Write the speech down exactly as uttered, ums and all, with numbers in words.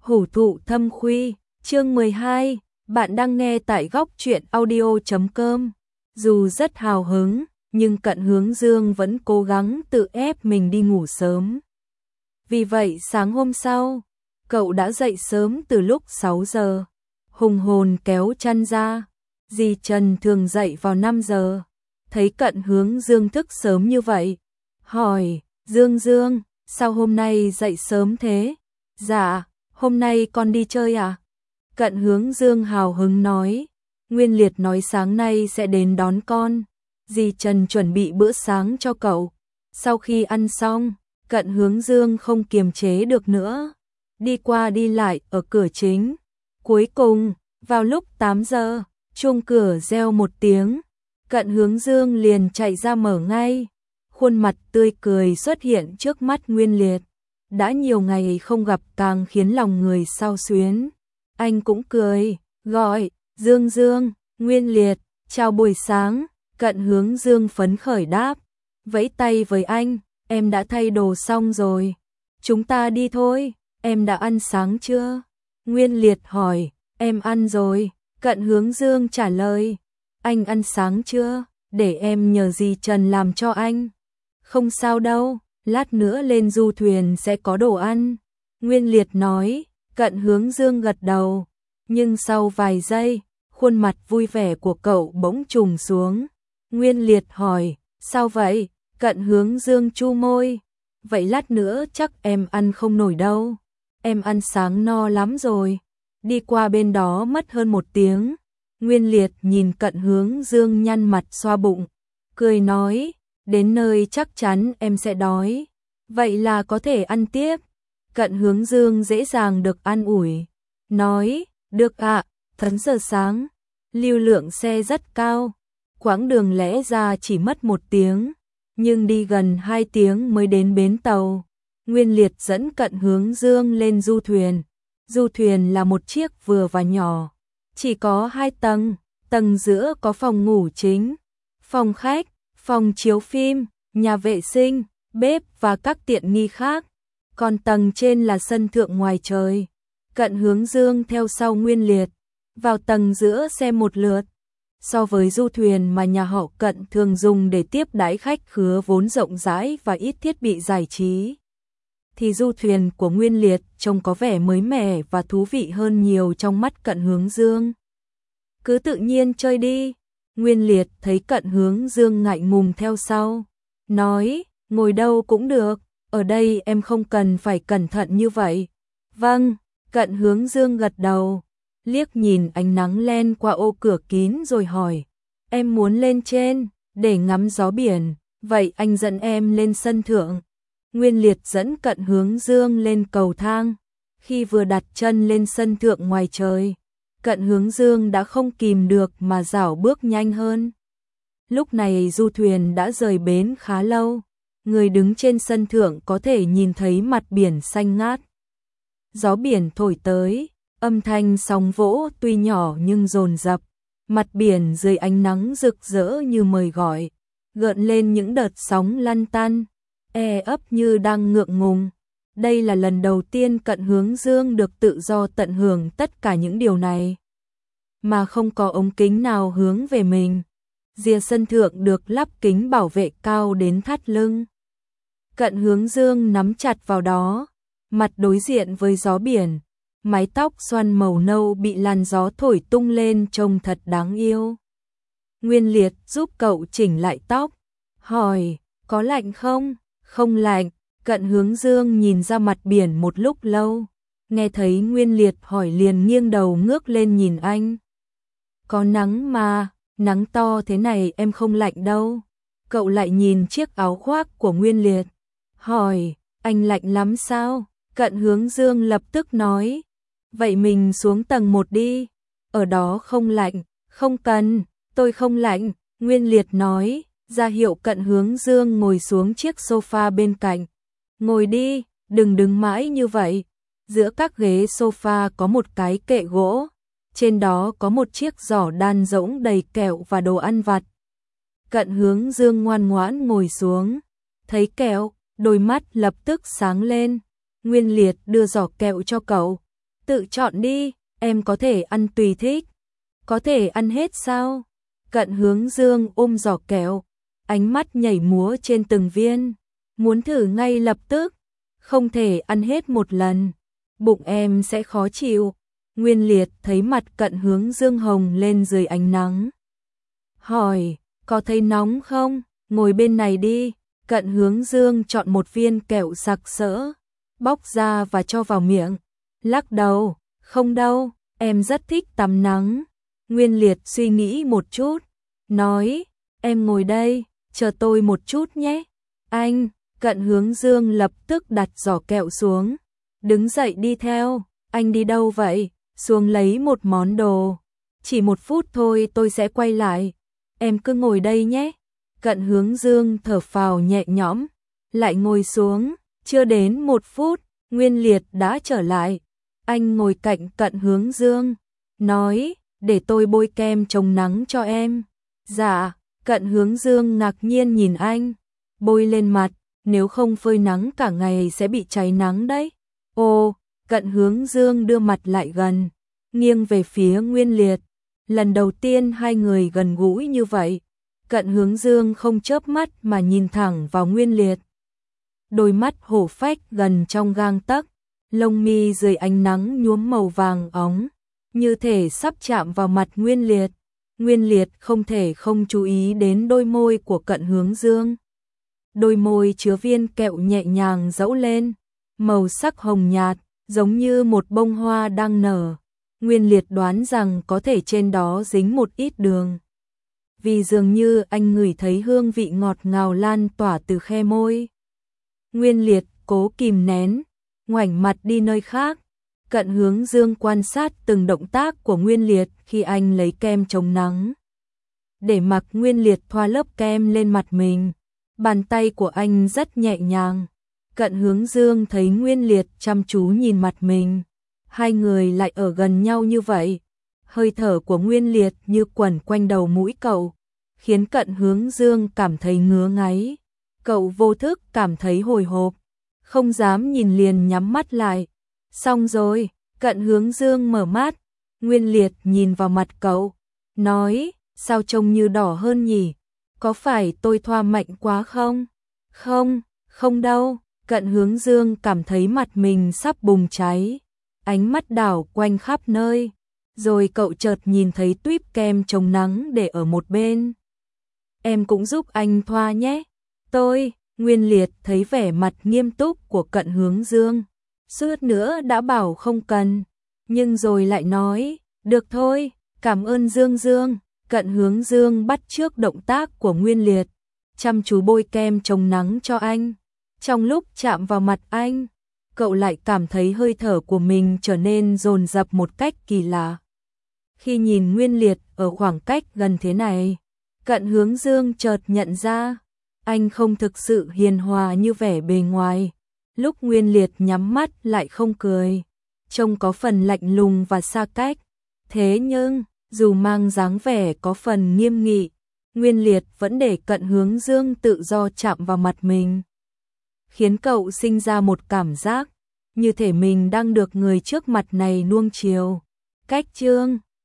Hủ thụ thâm khuy, chương mười hai, bạn đang nghe tại góc truyện audio chấm com. Dù rất hào hứng, nhưng Cận Hướng Dương vẫn cố gắng tự ép mình đi ngủ sớm. Vì vậy sáng hôm sau, cậu đã dậy sớm từ lúc sáu giờ, hùng hồn kéo chăn ra. Dì Trần thường dậy vào năm giờ, thấy Cận Hướng Dương thức sớm như vậy, hỏi: Dương Dương, sao hôm nay dậy sớm thế? Dạ, hôm nay con đi chơi à? Cận Hướng Dương hào hứng nói. Nguyên Liệt nói sáng nay sẽ đến đón con. Dì Trần chuẩn bị bữa sáng cho cậu. Sau khi ăn xong, Cận Hướng Dương không kiềm chế được nữa, đi qua đi lại ở cửa chính. Cuối cùng, vào lúc tám giờ, chuông cửa reo một tiếng, Cận Hướng Dương liền chạy ra mở ngay. Khuôn mặt tươi cười xuất hiện trước mắt Nguyên Liệt. Đã nhiều ngày không gặp càng khiến lòng người xao xuyến. Anh cũng cười, gọi: Dương Dương. Nguyên Liệt: chào buổi sáng. Cận Hướng Dương phấn khởi đáp, vẫy tay với anh: em đã thay đồ xong rồi, chúng ta đi thôi. Em đã ăn sáng chưa? Nguyên Liệt hỏi. Em ăn rồi. Cận Hướng Dương trả lời. Anh ăn sáng chưa? Để em nhờ dì Trần làm cho anh. Không sao đâu, lát nữa lên du thuyền sẽ có đồ ăn. Nguyên Liệt nói. Cận Hướng Dương gật đầu, nhưng sau vài giây, khuôn mặt vui vẻ của cậu bỗng trùng xuống. Nguyên Liệt hỏi: sao vậy? Cận Hướng Dương chu môi: vậy lát nữa chắc em ăn không nổi đâu. Em ăn sáng no lắm rồi. Đi qua bên đó mất hơn một tiếng. Nguyên Liệt nhìn Cận Hướng Dương nhăn mặt xoa bụng, cười nói: đến nơi chắc chắn em sẽ đói, vậy là có thể ăn tiếp. Cận Hướng Dương dễ dàng được an ủi, nói: được ạ. À, thấn giờ sáng, lưu lượng xe rất cao, quãng đường lẽ ra chỉ mất một tiếng, nhưng đi gần hai tiếng mới đến bến tàu. Nguyên Liệt dẫn Cận Hướng Dương lên du thuyền. Du thuyền là một chiếc vừa và nhỏ, chỉ có hai tầng. Tầng giữa có phòng ngủ chính, phòng khách, phòng chiếu phim, nhà vệ sinh, bếp và các tiện nghi khác. Còn tầng trên là sân thượng ngoài trời. Cận Hướng Dương theo sau Nguyên Liệt, vào tầng giữa xem một lượt. So với du thuyền mà nhà họ Cận thường dùng để tiếp đãi khách khứa vốn rộng rãi và ít thiết bị giải trí, thì du thuyền của Nguyên Liệt trông có vẻ mới mẻ và thú vị hơn nhiều trong mắt Cận Hướng Dương. Cứ tự nhiên chơi đi. Nguyên Liệt thấy Cận Hướng Dương ngại ngùng theo sau, nói: ngồi đâu cũng được, ở đây em không cần phải cẩn thận như vậy. Vâng. Cận Hướng Dương gật đầu, liếc nhìn ánh nắng len qua ô cửa kín rồi hỏi: em muốn lên trên để ngắm gió biển, vậy anh dẫn em lên sân thượng. Nguyên Liệt dẫn Cận Hướng Dương lên cầu thang. Khi vừa đặt chân lên sân thượng ngoài trời, Cận Hướng Dương đã không kìm được mà dảo bước nhanh hơn. Lúc này du thuyền đã rời bến khá lâu. Người đứng trên sân thượng có thể nhìn thấy mặt biển xanh ngát. Gió biển thổi tới, âm thanh sóng vỗ tuy nhỏ nhưng dồn dập. Mặt biển dưới ánh nắng rực rỡ như mời gọi, gợn lên những đợt sóng lăn tăn, e ấp như đang ngượng ngùng. Đây là lần đầu tiên Cận Hướng Dương được tự do tận hưởng tất cả những điều này, mà không có ống kính nào hướng về mình. Rìa sân thượng được lắp kính bảo vệ cao đến thắt lưng. Cận Hướng Dương nắm chặt vào đó, mặt đối diện với gió biển, mái tóc xoăn màu nâu bị làn gió thổi tung lên trông thật đáng yêu. Nguyên Liệt giúp cậu chỉnh lại tóc, hỏi: có lạnh không? Không lạnh. Cận Hướng Dương nhìn ra mặt biển một lúc lâu, nghe thấy Nguyên Liệt hỏi liền nghiêng đầu ngước lên nhìn anh. Có nắng mà, nắng to thế này em không lạnh đâu. Cậu lại nhìn chiếc áo khoác của Nguyên Liệt, hỏi: anh lạnh lắm sao? Cận Hướng Dương lập tức nói: vậy mình xuống tầng một đi, ở đó không lạnh. Không cần, tôi không lạnh. Nguyên Liệt nói, ra hiệu Cận Hướng Dương ngồi xuống chiếc sofa bên cạnh. Ngồi đi, đừng đứng mãi như vậy. Giữa các ghế sofa có một cái kệ gỗ, trên đó có một chiếc giỏ đan rỗng đầy kẹo và đồ ăn vặt. Cận Hướng Dương ngoan ngoãn ngồi xuống, thấy kẹo, đôi mắt lập tức sáng lên. Nguyên Liệt đưa giỏ kẹo cho cậu, tự chọn đi, em có thể ăn tùy thích. Có thể ăn hết sao? Cận Hướng Dương ôm giỏ kẹo, ánh mắt nhảy múa trên từng viên, muốn thử ngay lập tức, không thể ăn hết một lần, bụng em sẽ khó chịu. Nguyên Liệt thấy mặt Cận Hướng Dương hồng lên dưới ánh nắng. Hỏi, có thấy nóng không? Ngồi bên này đi. Cận Hướng Dương chọn một viên kẹo sặc sỡ, bóc ra và cho vào miệng. Lắc đầu, không đâu, em rất thích tắm nắng. Nguyên Liệt suy nghĩ một chút, nói, em ngồi đây, chờ tôi một chút nhé. Anh, Cận Hướng Dương lập tức đặt giỏ kẹo xuống, đứng dậy đi theo. Anh đi đâu vậy? Xuống lấy một món đồ. Chỉ một phút thôi tôi sẽ quay lại. Em cứ ngồi đây nhé. Cận Hướng Dương thở phào nhẹ nhõm, lại ngồi xuống. Chưa đến một phút, Nguyên Liệt đã trở lại. Anh ngồi cạnh Cận Hướng Dương, nói, để tôi bôi kem chống nắng cho em. Dạ. Cận Hướng Dương ngạc nhiên nhìn anh. Bôi lên mặt, nếu không phơi nắng cả ngày sẽ bị cháy nắng đấy. Ồ. Cận Hướng Dương đưa mặt lại gần, nghiêng về phía Nguyên Liệt. Lần đầu tiên hai người gần gũi như vậy, Cận Hướng Dương không chớp mắt mà nhìn thẳng vào Nguyên Liệt. Đôi mắt hổ phách gần trong gang tấc, lông mi dưới ánh nắng nhuốm màu vàng óng, như thể sắp chạm vào mặt Nguyên Liệt. Nguyên Liệt không thể không chú ý đến đôi môi của Cận Hướng Dương. Đôi môi chứa viên kẹo nhẹ nhàng dẫu lên, màu sắc hồng nhạt, giống như một bông hoa đang nở. Nguyên Liệt đoán rằng có thể trên đó dính một ít đường, vì dường như anh ngửi thấy hương vị ngọt ngào lan tỏa từ khe môi. Nguyên Liệt cố kìm nén, ngoảnh mặt đi nơi khác. Cận Hướng Dương quan sát từng động tác của Nguyên Liệt khi anh lấy kem chống nắng. Để mặc Nguyên Liệt thoa lớp kem lên mặt mình, bàn tay của anh rất nhẹ nhàng. Cận Hướng Dương thấy Nguyên Liệt chăm chú nhìn mặt mình, hai người lại ở gần nhau như vậy. Hơi thở của Nguyên Liệt như quẩn quanh đầu mũi cậu, khiến Cận Hướng Dương cảm thấy ngứa ngáy. Cậu vô thức cảm thấy hồi hộp, không dám nhìn liền nhắm mắt lại. Xong rồi, Cận Hướng Dương mở mắt, Nguyên Liệt nhìn vào mặt cậu, nói, sao trông như đỏ hơn nhỉ? Có phải tôi thoa mạnh quá không? Không, không đâu. Cận Hướng Dương cảm thấy mặt mình sắp bùng cháy, ánh mắt đảo quanh khắp nơi, rồi cậu chợt nhìn thấy tuýp kem chống nắng để ở một bên. Em cũng giúp anh thoa nhé. Tôi, Nguyên Liệt thấy vẻ mặt nghiêm túc của Cận Hướng Dương, suýt nữa đã bảo không cần, nhưng rồi lại nói, được thôi, cảm ơn Dương Dương. Cận Hướng Dương bắt chước động tác của Nguyên Liệt, chăm chú bôi kem chống nắng cho anh. Trong lúc chạm vào mặt anh, cậu lại cảm thấy hơi thở của mình trở nên dồn dập một cách kỳ lạ. Khi nhìn Nguyên Liệt ở khoảng cách gần thế này, Cận Hướng Dương chợt nhận ra, anh không thực sự hiền hòa như vẻ bề ngoài. Lúc Nguyên Liệt nhắm mắt lại không cười, trông có phần lạnh lùng và xa cách. Thế nhưng, dù mang dáng vẻ có phần nghiêm nghị, Nguyên Liệt vẫn để Cận Hướng Dương tự do chạm vào mặt mình, khiến cậu sinh ra một cảm giác như thể mình đang được người trước mặt này nuông chiều. Cách chương